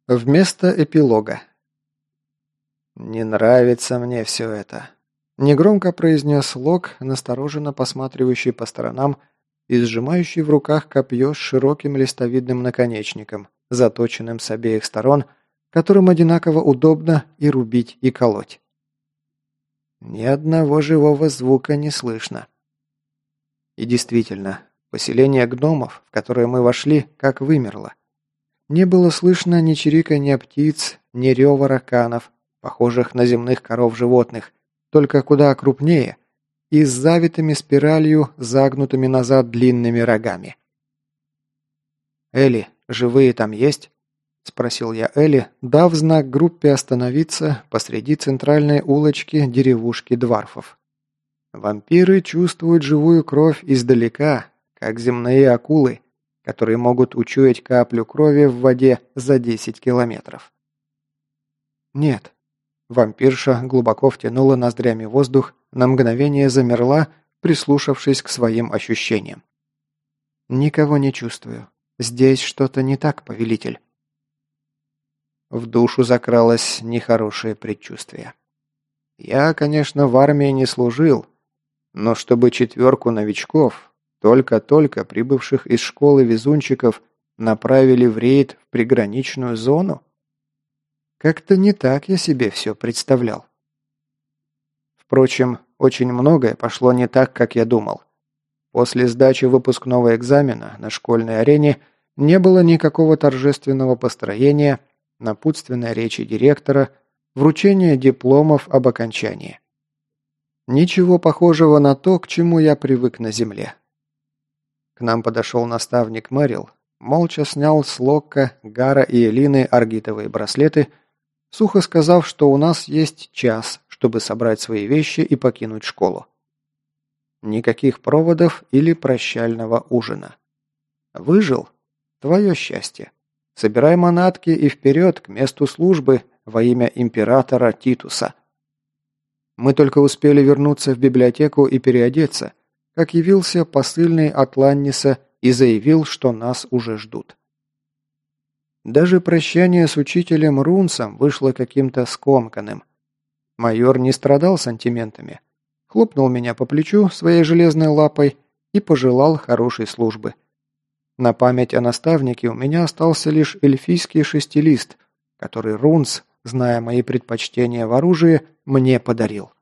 Вместо эпилога. «Не нравится мне все это», – негромко произнес Лок, настороженно посматривающий по сторонам и сжимающий в руках копье с широким листовидным наконечником, заточенным с обеих сторон, которым одинаково удобно и рубить, и колоть. Ни одного живого звука не слышно. И действительно, поселение гномов, в которое мы вошли, как вымерло. Не было слышно ни чириканья птиц, ни рева раканов, похожих на земных коров животных, только куда крупнее и с завитыми спиралью, загнутыми назад длинными рогами. «Элли, живые там есть?» – спросил я Элли, дав знак группе остановиться посреди центральной улочки деревушки Дварфов. Вампиры чувствуют живую кровь издалека, как земные акулы, которые могут учуять каплю крови в воде за 10 километров. «Нет». Вампирша глубоко втянула ноздрями воздух, на мгновение замерла, прислушавшись к своим ощущениям. «Никого не чувствую. Здесь что-то не так, повелитель». В душу закралось нехорошее предчувствие. Я, конечно, в армии не служил, но чтобы 4 новичков, только-только прибывших из школы везунчиков, направили в рейд в приграничную зону? Как-то не так я себе все представлял. Впрочем, очень многое пошло не так, как я думал. После сдачи выпускного экзамена на школьной арене не было никакого торжественного построения, напутственной речи директора, вручения дипломов об окончании. Ничего похожего на то, к чему я привык на земле. К нам подошел наставник Мэрил, молча снял с Локка, Гара и Элины аргитовые браслеты, сухо сказав, что у нас есть час, чтобы собрать свои вещи и покинуть школу. Никаких проводов или прощального ужина. Выжил? Твое счастье. Собирай манатки и вперед к месту службы во имя императора Титуса. Мы только успели вернуться в библиотеку и переодеться, как явился посыльный от Ланниса и заявил, что нас уже ждут. Даже прощание с учителем Рунсом вышло каким-то скомканным. Майор не страдал сантиментами. Хлопнул меня по плечу своей железной лапой и пожелал хорошей службы. На память о наставнике у меня остался лишь эльфийский шестилист, который Рунс, зная мои предпочтения в оружии, мне подарил.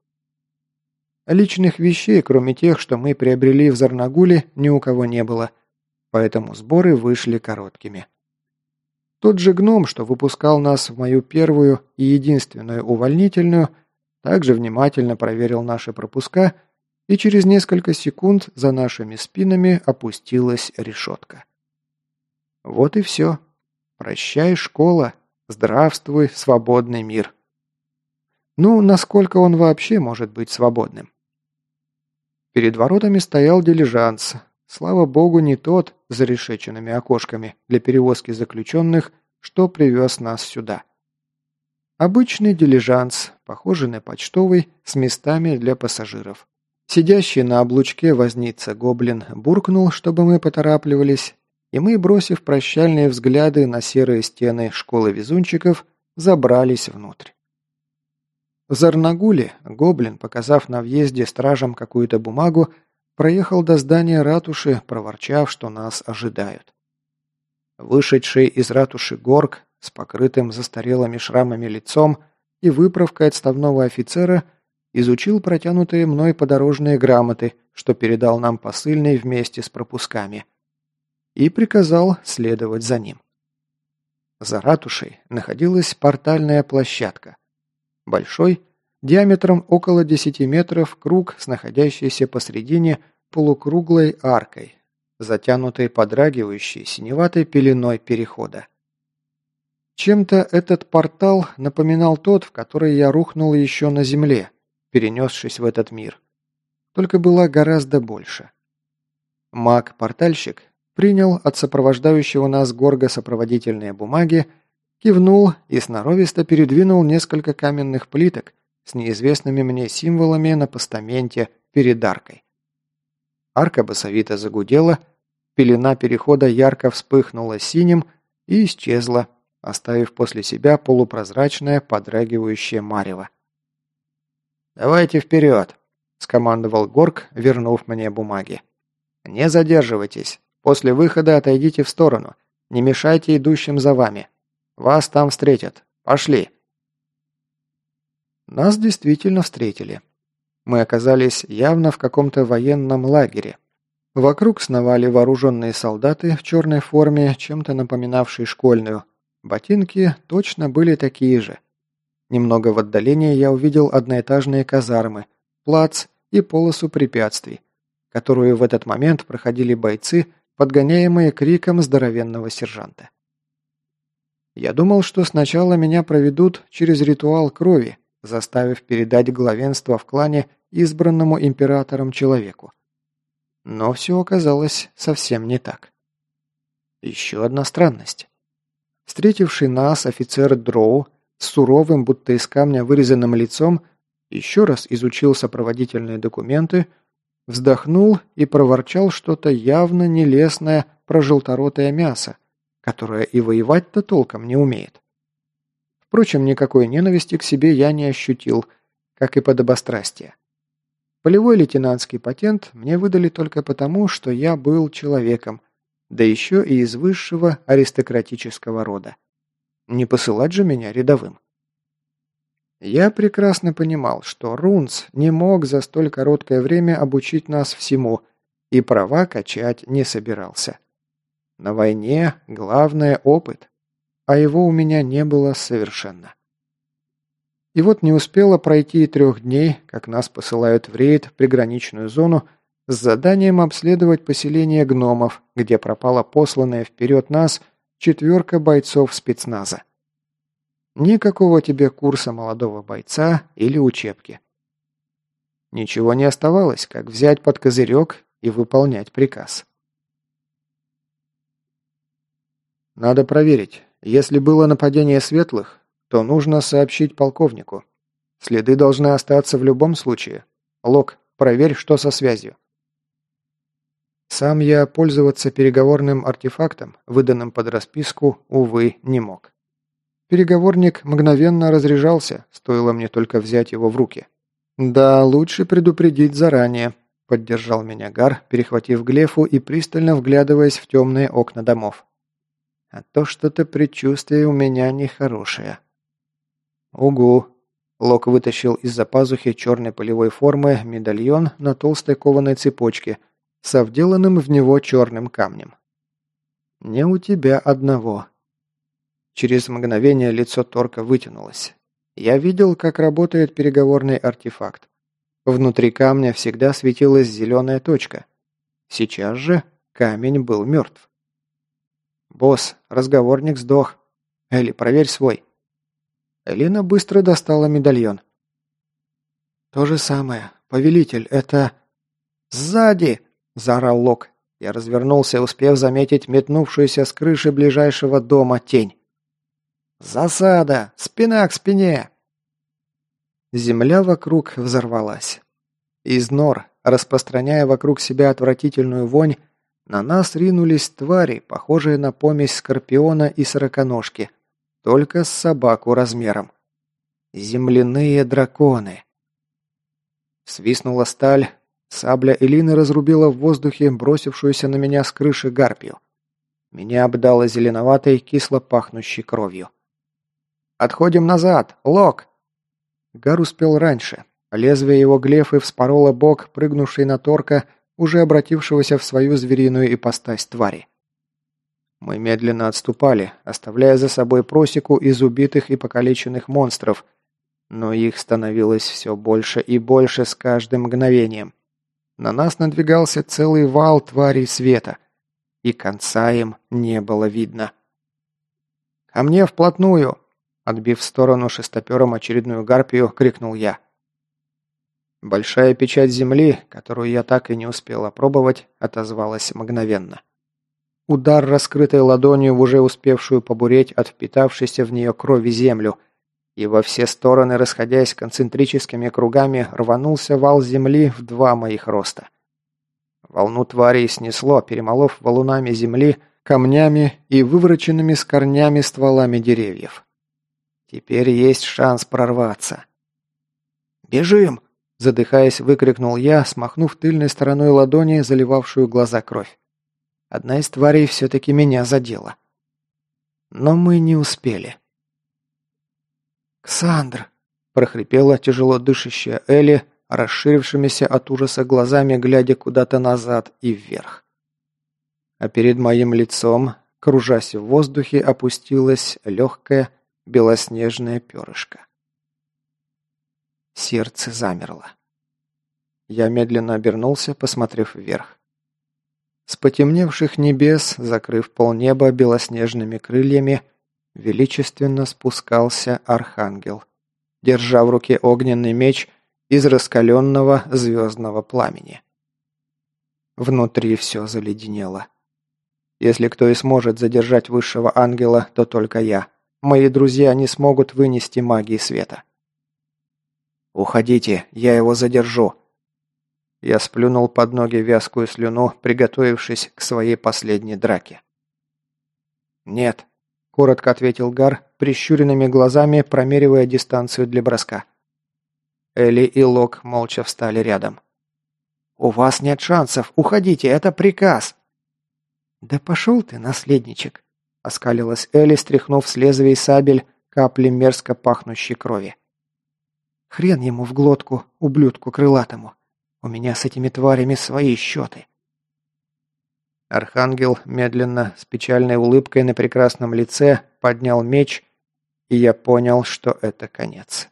Личных вещей, кроме тех, что мы приобрели в Зарнагуле, ни у кого не было, поэтому сборы вышли короткими. Тот же гном, что выпускал нас в мою первую и единственную увольнительную, также внимательно проверил наши пропуска, и через несколько секунд за нашими спинами опустилась решетка. Вот и все. Прощай, школа. Здравствуй, свободный мир. Ну, насколько он вообще может быть свободным? Перед воротами стоял дилижанс. Слава богу, не тот с зарешеченными окошками для перевозки заключенных, что привез нас сюда. Обычный дилижанс, похожий на почтовый, с местами для пассажиров. Сидящий на облучке возница-гоблин буркнул, чтобы мы поторапливались, и мы, бросив прощальные взгляды на серые стены школы везунчиков, забрались внутрь. В Зарнагуле гоблин, показав на въезде стражам какую-то бумагу, проехал до здания ратуши, проворчав, что нас ожидают. Вышедший из ратуши Горг с покрытым застарелыми шрамами лицом и выправкой отставного офицера изучил протянутые мной подорожные грамоты, что передал нам посыльный вместе с пропусками, и приказал следовать за ним. За ратушей находилась портальная площадка. Большой, диаметром около 10 метров круг с находящейся посредине полукруглой аркой, затянутой подрагивающей синеватой пеленой перехода. Чем-то этот портал напоминал тот, в который я рухнул еще на земле, перенесшись в этот мир. Только была гораздо больше. Маг-портальщик принял от сопровождающего нас Горга сопроводительные бумаги, кивнул и сноровисто передвинул несколько каменных плиток с неизвестными мне символами на постаменте перед аркой. Арка басовито загудела, пелена перехода ярко вспыхнула синим и исчезла, оставив после себя полупрозрачное подрагивающее марево. «Давайте вперед!» – скомандовал Горк, вернув мне бумаги. «Не задерживайтесь. После выхода отойдите в сторону. Не мешайте идущим за вами. Вас там встретят. Пошли!» Нас действительно встретили. Мы оказались явно в каком-то военном лагере. Вокруг сновали вооруженные солдаты в черной форме, чем-то напоминавшей школьную. Ботинки точно были такие же. Немного в отдалении я увидел одноэтажные казармы, плац и полосу препятствий, которую в этот момент проходили бойцы, подгоняемые криком здоровенного сержанта. Я думал, что сначала меня проведут через ритуал крови, заставив передать главенство в клане избранному императором человеку. Но все оказалось совсем не так. Еще одна странность. Встретивший нас офицер Дроу с суровым, будто из камня вырезанным лицом, еще раз изучил сопроводительные документы, вздохнул и проворчал что-то явно нелестное про желторотое мясо, которое и воевать-то толком не умеет. Впрочем, никакой ненависти к себе я не ощутил, как и подобострастия. Полевой лейтенантский патент мне выдали только потому, что я был человеком, да еще и из высшего аристократического рода. Не посылать же меня рядовым. Я прекрасно понимал, что Рунц не мог за столь короткое время обучить нас всему, и права качать не собирался. На войне главное – опыт, а его у меня не было совершенно. И вот не успело пройти и 3 дней, как нас посылают в рейд в приграничную зону с заданием обследовать поселение гномов, где пропала посланная вперед нас 4 бойцов спецназа. Никакого тебе курса молодого бойца или учебки. Ничего не оставалось, как взять под козырек и выполнять приказ. Надо проверить. Если было нападение светлых, то нужно сообщить полковнику. Следы должны остаться в любом случае. Лок, проверь, что со связью. Сам я пользоваться переговорным артефактом, выданным под расписку, увы, не мог. Переговорник мгновенно разряжался, стоило мне только взять его в руки. «Да, лучше предупредить заранее», — поддержал меня Гар, перехватив глефу и пристально вглядываясь в темные окна домов. «А то что-то предчувствие у меня нехорошее». «Угу». Лок вытащил из-за пазухи черной полевой формы медальон на толстой кованой цепочке со вделанным в него черным камнем. «Не у тебя одного». Через мгновение лицо Торка вытянулось. Я видел, как работает переговорный артефакт. Внутри камня всегда светилась зеленая точка. Сейчас же камень был мертв. «Босс, разговорник сдох. Элли, проверь свой». Элина быстро достала медальон. «То же самое. Повелитель, это...» «Сзади!» – заорал Лок. Я развернулся, успев заметить метнувшуюся с крыши ближайшего дома тень. «Засада! Спина к спине!» Земля вокруг взорвалась. Из нор, распространяя вокруг себя отвратительную вонь, на нас ринулись твари, похожие на помесь скорпиона и сороконожки, только с собаку размером. Земляные драконы. Свистнула сталь, сабля Элины разрубила в воздухе бросившуюся на меня с крыши гарпию. Меня обдало зеленоватой, кисло пахнущей кровью. «Отходим назад! Лок!» Гар успел раньше. Лезвие его глефы вспороло бок, прыгнувший на Торка, уже обратившегося в свою звериную ипостась твари. Мы медленно отступали, оставляя за собой просеку из убитых и покалеченных монстров, но их становилось все больше и больше с каждым мгновением. На нас надвигался целый вал тварей света, и конца им не было видно. «Ко мне вплотную!» Отбив в сторону шестопером очередную гарпию, крикнул я. Большая печать земли, которую я так и не успел опробовать, отозвалась мгновенно. Удар раскрытой ладонью в уже успевшую побуреть от впитавшейся в нее крови землю, и во все стороны, расходясь концентрическими кругами, рванулся вал земли в 2 моих роста. Волну тварей снесло, перемолов валунами земли, камнями и вывороченными с корнями стволами деревьев. Теперь есть шанс прорваться. «Бежим!» – задыхаясь, выкрикнул я, смахнув тыльной стороной ладони заливавшую глаза кровь. Одна из тварей все-таки меня задела. Но мы не успели. «Ксандр!» – прохрипела тяжело дышащая Элли, расширившимися от ужаса глазами, глядя куда-то назад и вверх. А перед моим лицом, кружась в воздухе, опустилось легкое белоснежное перышко. Сердце замерло. Я медленно обернулся, посмотрев вверх. С потемневших небес, закрыв полнеба белоснежными крыльями, величественно спускался архангел, держа в руке огненный меч из раскаленного звездного пламени. Внутри все заледенело. Если кто и сможет задержать высшего ангела, то только я. Мои друзья не смогут вынести магии света. «Уходите, я его задержу!» Я сплюнул под ноги вязкую слюну, приготовившись к своей последней драке. «Нет», — коротко ответил Гар, прищуренными глазами промеривая дистанцию для броска. Элли и Лок молча встали рядом. «У вас нет шансов, уходите, это приказ!» «Да пошел ты, наследничек!» — оскалилась Элли, стряхнув с лезвий сабель капли мерзко пахнущей крови. «Хрен ему в глотку, ублюдку крылатому! У меня с этими тварями свои счеты!» Архангел медленно, с печальной улыбкой на прекрасном лице, поднял меч, и я понял, что это конец.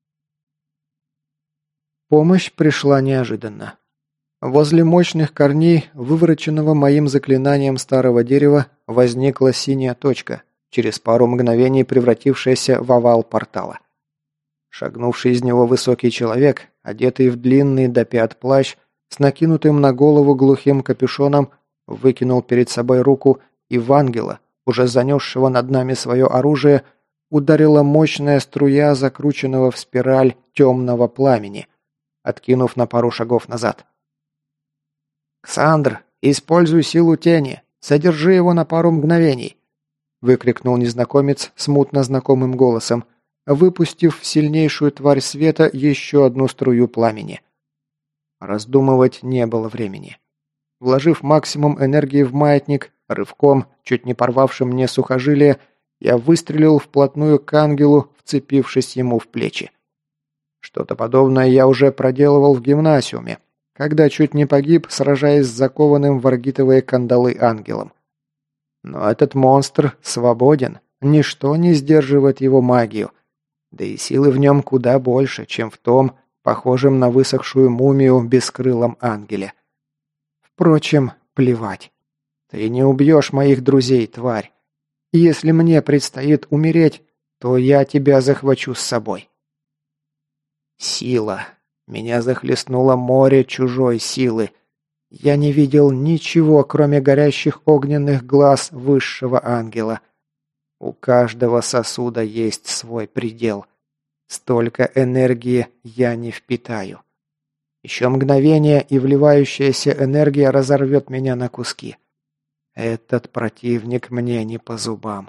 Помощь пришла неожиданно. Возле мощных корней, вывороченного моим заклинанием старого дерева, возникла синяя точка, через пару мгновений превратившаяся в овал портала. Шагнувший из него высокий человек, одетый в длинный до пят плащ, с накинутым на голову глухим капюшоном, выкинул перед собой руку, и в ангела, уже занесшего над нами свое оружие, ударила мощная струя закрученного в спираль темного пламени, откинув на пару шагов назад. «Ксандр, используй силу тени! Содержи его на пару мгновений!» выкрикнул незнакомец смутно знакомым голосом, выпустив в сильнейшую тварь света еще одну струю пламени. Раздумывать не было времени. Вложив максимум энергии в маятник, рывком, чуть не порвавшим мне сухожилие, я выстрелил вплотную к ангелу, вцепившись ему в плечи. Что-то подобное я уже проделывал в гимнасиуме, когда чуть не погиб, сражаясь с закованным в аргитовые кандалы ангелом. Но этот монстр свободен, ничто не сдерживает его магию, да и силы в нем куда больше, чем в том, похожем на высохшую мумию бескрылом ангеле. Впрочем, плевать. Ты не убьешь моих друзей, тварь. И если мне предстоит умереть, то я тебя захвачу с собой. Сила. Меня захлестнуло море чужой силы. Я не видел ничего, кроме горящих огненных глаз высшего ангела. У каждого сосуда есть свой предел. Столько энергии я не впитаю. Еще мгновение, и вливающаяся энергия разорвет меня на куски. Этот противник мне не по зубам.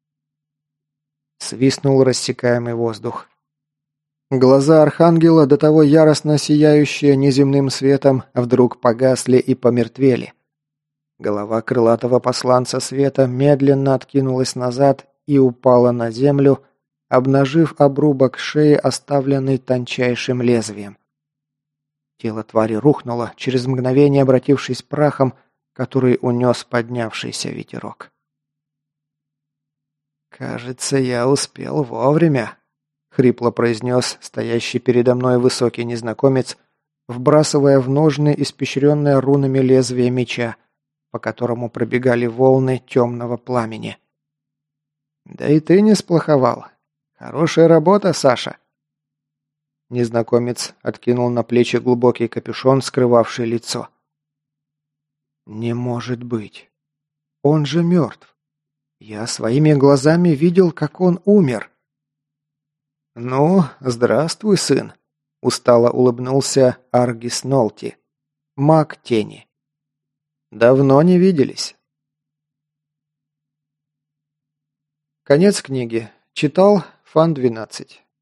Свистнул рассекаемый воздух. Глаза архангела, до того яростно сияющие неземным светом, вдруг погасли и помертвели. Голова крылатого посланца света медленно откинулась назад и упала на землю, обнажив обрубок шеи, оставленный тончайшим лезвием. Тело твари рухнуло, через мгновение обратившись прахом, который унес поднявшийся ветерок. «Кажется, я успел вовремя», — хрипло произнес стоящий передо мной высокий незнакомец, вбрасывая в ножны испещренное рунами лезвие меча, по которому пробегали волны темного пламени. «Да и ты не сплоховал. Хорошая работа, Саша!» Незнакомец откинул на плечи глубокий капюшон, скрывавший лицо. «Не может быть. Он же мертв. Я своими глазами видел, как он умер». «Ну, здравствуй, сын», — устало улыбнулся Аргис Нолти, маг тени. «Давно не виделись». Конец книги. Читал Фан 12.